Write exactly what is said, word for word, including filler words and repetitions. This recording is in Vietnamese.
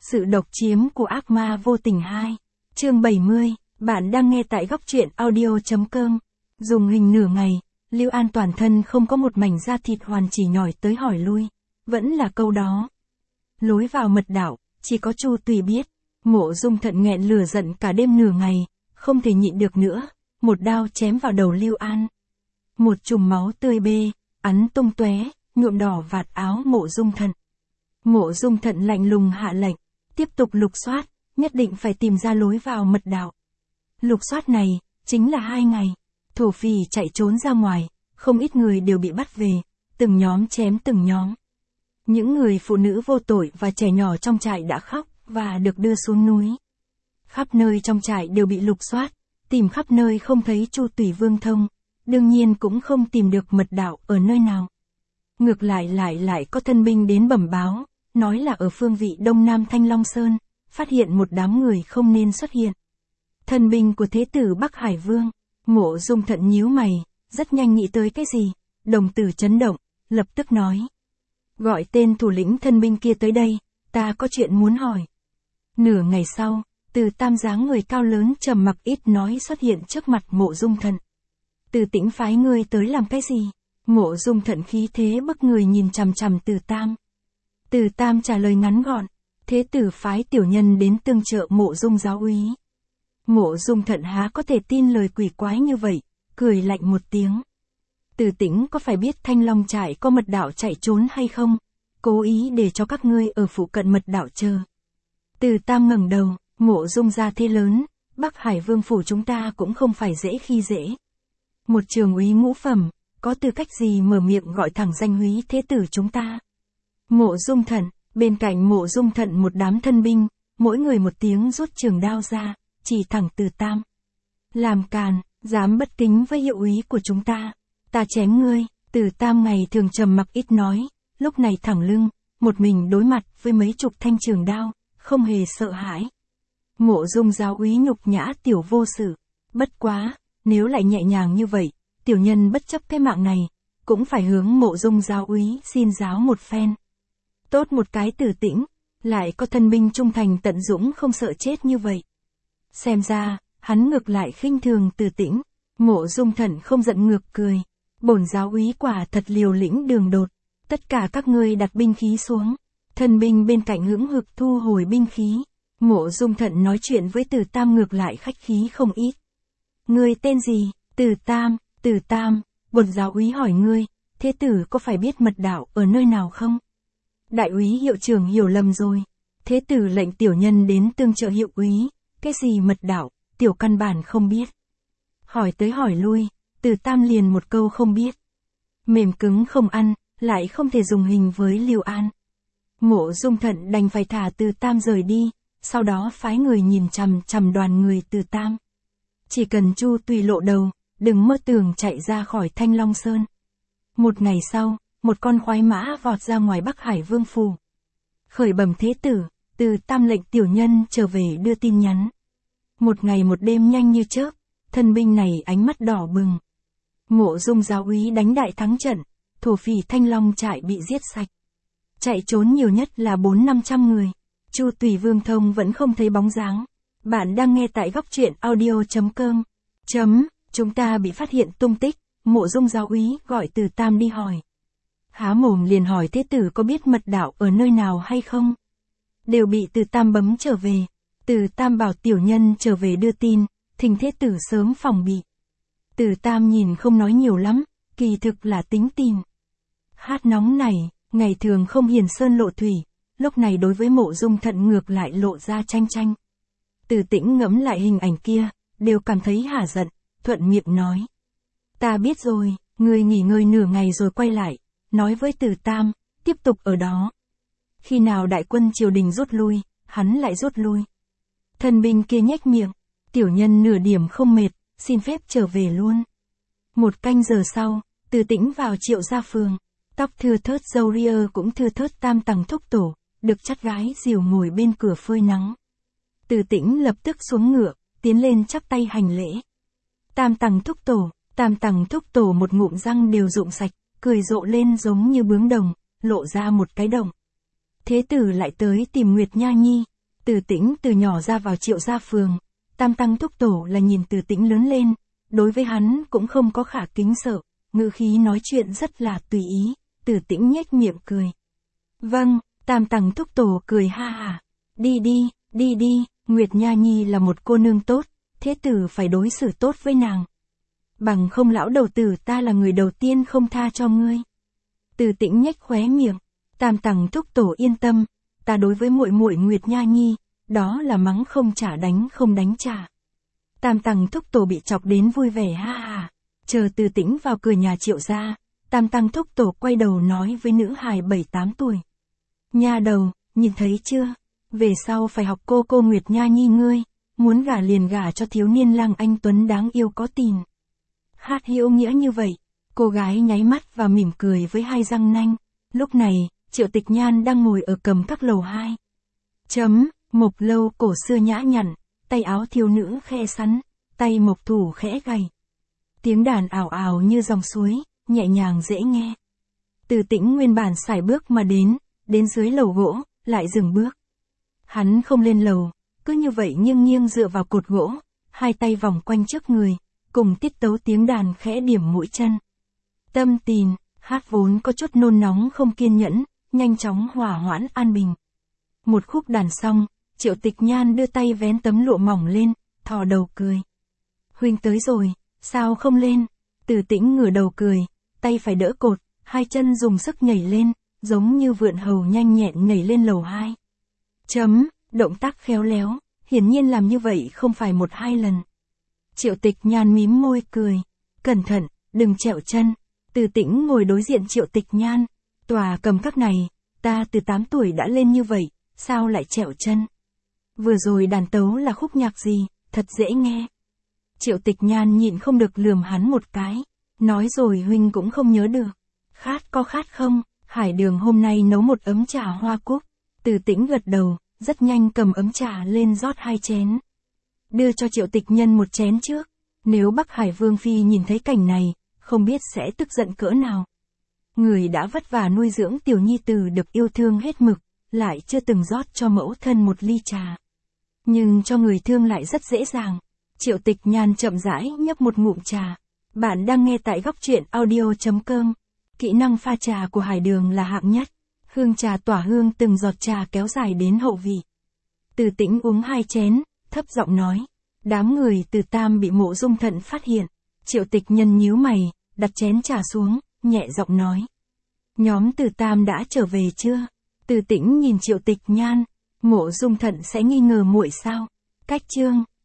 Sự độc chiếm của ác ma vô tình hai. Chương bảy mươi, bạn đang nghe tại góc truyện audio.com. Dùng hình nửa ngày, Lưu An toàn thân không có một mảnh da thịt hoàn chỉ nhỏi tới hỏi lui. Vẫn là câu đó. Lối vào mật đạo, chỉ có Chu Tùy biết. Mộ Dung Thận nghẹn lửa giận cả đêm nửa ngày, không thể nhịn được nữa, một đao chém vào đầu Lưu An. Một chùm máu tươi bê, ắn tung tóe, nhuộm đỏ vạt áo Mộ Dung Thận. Mộ Dung Thận lạnh lùng hạ lệnh, tiếp tục lục soát, nhất định phải tìm ra lối vào mật đạo. Lục soát này, chính là hai ngày. Thổ phỉ chạy trốn ra ngoài, không ít người đều bị bắt về, từng nhóm chém từng nhóm. Những người phụ nữ vô tội và trẻ nhỏ trong trại đã khóc, và được đưa xuống núi. Khắp nơi trong trại đều bị lục soát, tìm khắp nơi không thấy Chu Tùy Vương Thông, đương nhiên cũng không tìm được mật đạo ở nơi nào. Ngược lại lại lại có thân binh đến bẩm báo, nói là ở phương vị đông nam Thanh Long Sơn, phát hiện một đám người không nên xuất hiện. Thân binh của Thế tử Bắc Hải Vương. Mộ Dung Thận nhíu mày, rất nhanh nghĩ tới cái gì, đồng tử chấn động, lập tức nói. Gọi tên thủ lĩnh thân binh kia tới đây, ta có chuyện muốn hỏi. Nửa ngày sau, Từ Tam dáng người cao lớn trầm mặc ít nói xuất hiện trước mặt Mộ Dung Thận. Từ Tĩnh phái ngươi tới làm cái gì? Mộ Dung Thận khí thế bức người nhìn chằm chằm Từ Tam. Từ Tam trả lời ngắn gọn, thế tử phái tiểu nhân đến tương trợ Mộ Dung giáo úy. Mộ Dung Thận há có thể tin lời quỷ quái như vậy, cười lạnh một tiếng. Từ Tĩnh có phải biết Thanh Long trại có mật đạo chạy trốn hay không? Cố ý để cho các ngươi ở phụ cận mật đạo chờ. Từ Tam ngẩng đầu, Mộ Dung gia thế lớn, Bắc Hải Vương phủ chúng ta cũng không phải dễ khi dễ. Một trường úy ngũ phẩm, có tư cách gì mở miệng gọi thẳng danh úy thế tử chúng ta? Mộ Dung Thận, bên cạnh Mộ Dung Thận một đám thân binh, mỗi người một tiếng rút trường đao ra, chỉ thẳng Từ Tam. Làm càn, dám bất kính với hiệu úy của chúng ta, ta chém ngươi. Từ Tam ngày thường trầm mặc ít nói, lúc này thẳng lưng, một mình đối mặt với mấy chục thanh trường đao, không hề sợ hãi. Mộ Dung giáo úy nhục nhã tiểu vô sự, bất quá, nếu lại nhẹ nhàng như vậy, tiểu nhân bất chấp cái mạng này, cũng phải hướng Mộ Dung giáo úy xin giáo một phen. Tốt một cái Từ Tĩnh, lại có thân binh trung thành tận dũng không sợ chết như vậy. Xem ra, hắn ngược lại khinh thường Từ Tĩnh. Mộ Dung Thận không giận ngược cười. Bổn giáo úy quả thật liều lĩnh đường đột. Tất cả các ngươi đặt binh khí xuống. Thân binh bên cạnh hững hực thu hồi binh khí. Mộ Dung Thận nói chuyện với Từ Tam ngược lại khách khí không ít. Ngươi tên gì? Từ Tam. Từ Tam, bổn giáo úy hỏi ngươi, thế tử có phải biết mật đạo ở nơi nào không? Đại úy hiệu trưởng hiểu lầm rồi. Thế tử lệnh tiểu nhân đến tương trợ hiệu úy. Cái gì mật đạo, tiểu căn bản không biết. Hỏi tới hỏi lui, Từ Tam liền một câu không biết. Mềm cứng không ăn, lại không thể dùng hình với Lưu An. Mộ Dung Thận đành phải thả Từ Tam rời đi, sau đó phái người nhìn chằm chằm đoàn người Từ Tam. Chỉ cần Chu Tùy lộ đầu, đừng mơ tưởng chạy ra khỏi Thanh Long Sơn. Một ngày sau, một con khoái mã vọt ra ngoài Bắc Hải Vương phủ. Khởi bẩm thế tử, Từ Tam lệnh tiểu nhân trở về đưa tin nhắn. Một ngày một đêm nhanh như chớp, thân binh này ánh mắt đỏ bừng. Mộ Dung giáo úy đánh đại thắng trận, thổ phỉ Thanh Long trại bị giết sạch. Chạy trốn nhiều nhất là bốn năm trăm người. Chu Tùy Vương Thông vẫn không thấy bóng dáng. Bạn đang nghe tại góc truyện audio.com. Chấm, chúng ta bị phát hiện tung tích. Mộ Dung giáo úy gọi Từ Tam đi hỏi. Há mồm liền hỏi thế tử có biết mật đạo ở nơi nào hay không? Đều bị Từ Tam bấm trở về. Từ Tam bảo tiểu nhân trở về đưa tin, thỉnh thế tử sớm phòng bị. Từ Tam nhìn không nói nhiều lắm, kỳ thực là tính tin. Hát nóng này, ngày thường không hiền sơn lộ thủy, lúc này đối với Mộ Dung Thận ngược lại lộ ra tranh tranh. Từ Tĩnh ngẫm lại hình ảnh kia, đều cảm thấy hả giận, thuận miệng nói. Ta biết rồi, ngươi nghỉ ngơi nửa ngày rồi quay lại, nói với Từ Tam, tiếp tục ở đó. Khi nào đại quân triều đình rút lui, hắn lại rút lui. Thân binh kia nhếch miệng, tiểu nhân nửa điểm không mệt, xin phép trở về luôn. Một canh giờ sau, Từ Tĩnh vào Triệu gia phường, tóc thưa thớt râu ria cũng thưa thớt tam tầng thúc tổ, được chắt gái dìu ngồi bên cửa phơi nắng. Từ Tĩnh lập tức xuống ngựa, tiến lên chắp tay hành lễ. Tam tầng thúc tổ, tam tầng thúc tổ một ngụm răng đều rụng sạch, cười rộ lên giống như bướm đồng, lộ ra một cái đồng. Thế tử lại tới tìm Nguyệt Nha Nhi, Từ Tĩnh từ nhỏ ra vào Triệu gia phường, Tam Tăng thúc tổ là nhìn Từ Tĩnh lớn lên, đối với hắn cũng không có khả kính sợ, ngữ khí nói chuyện rất là tùy ý, Từ Tĩnh nhếch miệng cười. Vâng, Tam Tăng thúc tổ cười ha hả, đi đi, đi đi, Nguyệt Nha Nhi là một cô nương tốt, thế tử phải đối xử tốt với nàng. Bằng không lão đầu tử ta là người đầu tiên không tha cho ngươi. Từ Tĩnh nhếch khóe miệng, Tam Tăng thúc tổ yên tâm, ta đối với muội muội Nguyệt Nha Nhi, đó là mắng không trả đánh không đánh trả. Tam Tăng thúc tổ bị chọc đến vui vẻ ha ha, chờ Từ Tĩnh vào cửa nhà Triệu gia, Tam Tăng thúc tổ quay đầu nói với nữ hài bảy tám tuổi. Nha đầu, nhìn thấy chưa, về sau phải học cô cô Nguyệt Nha Nhi ngươi, muốn gả liền gả cho thiếu niên lang anh tuấn đáng yêu có tiền. Hát hữu nghĩa như vậy, cô gái nháy mắt và mỉm cười với hai răng nanh, lúc này, Triệu Tịch Nhan đang ngồi ở cầm các lầu hai. Chấm, mộc lâu cổ xưa nhã nhặn, tay áo thiếu nữ khe sắn, tay mộc thủ khẽ gầy. Tiếng đàn ảo ảo như dòng suối, nhẹ nhàng dễ nghe. Từ Tĩnh nguyên bản sải bước mà đến, đến dưới lầu gỗ, lại dừng bước. Hắn không lên lầu, cứ như vậy nghiêng nghiêng dựa vào cột gỗ, hai tay vòng quanh trước người, cùng tiết tấu tiếng đàn khẽ điểm mũi chân. Tâm Tìn, hát vốn có chút nôn nóng không kiên nhẫn, nhanh chóng hòa hoãn an bình. Một khúc đàn xong, Triệu Tịch Nhan đưa tay vén tấm lụa mỏng lên, thò đầu cười. Huynh tới rồi, sao không lên? Từ Tĩnh ngửa đầu cười, tay phải đỡ cột, hai chân dùng sức nhảy lên, giống như vượn hầu nhanh nhẹn nhảy lên lầu hai. Chấm, động tác khéo léo, hiển nhiên làm như vậy không phải một hai lần. Triệu Tịch Nhan mím môi cười, cẩn thận, đừng trẹo chân. Từ Tĩnh ngồi đối diện Triệu Tịch Nhan, tòa cầm các này, ta từ tám tuổi đã lên như vậy, sao lại trẹo chân? Vừa rồi đàn tấu là khúc nhạc gì, thật dễ nghe. Triệu Tịch Nhan nhịn không được lườm hắn một cái, nói rồi huynh cũng không nhớ được. Khát có khát không, Hải Đường hôm nay nấu một ấm trà hoa cúc. Từ Tĩnh gật đầu, rất nhanh cầm ấm trà lên rót hai chén. Đưa cho Triệu Tịch Nhân một chén trước, nếu Bắc Hải Vương Phi nhìn thấy cảnh này, không biết sẽ tức giận cỡ nào. Người đã vất vả nuôi dưỡng tiểu nhi tử được yêu thương hết mực, lại chưa từng rót cho mẫu thân một ly trà. Nhưng cho người thương lại rất dễ dàng. Triệu Tịch Nhan chậm rãi nhấp một ngụm trà. Bạn đang nghe tại góc truyện audio chấm com. Kỹ năng pha trà của Hải Đường là hạng nhất. Hương trà tỏa hương từng giọt trà kéo dài đến hậu vị. Từ Tĩnh uống hai chén, thấp giọng nói. Đám người Từ Tam bị Mộ Dung Thận phát hiện. Triệu Tịch Nhân nhíu mày, đặt chén trà xuống, nhẹ giọng nói. Nhóm Từ Tam đã trở về chưa? Từ Tĩnh nhìn Triệu Tịch Nhan, Mộ Dung Thận sẽ nghi ngờ muội sao? Cách chương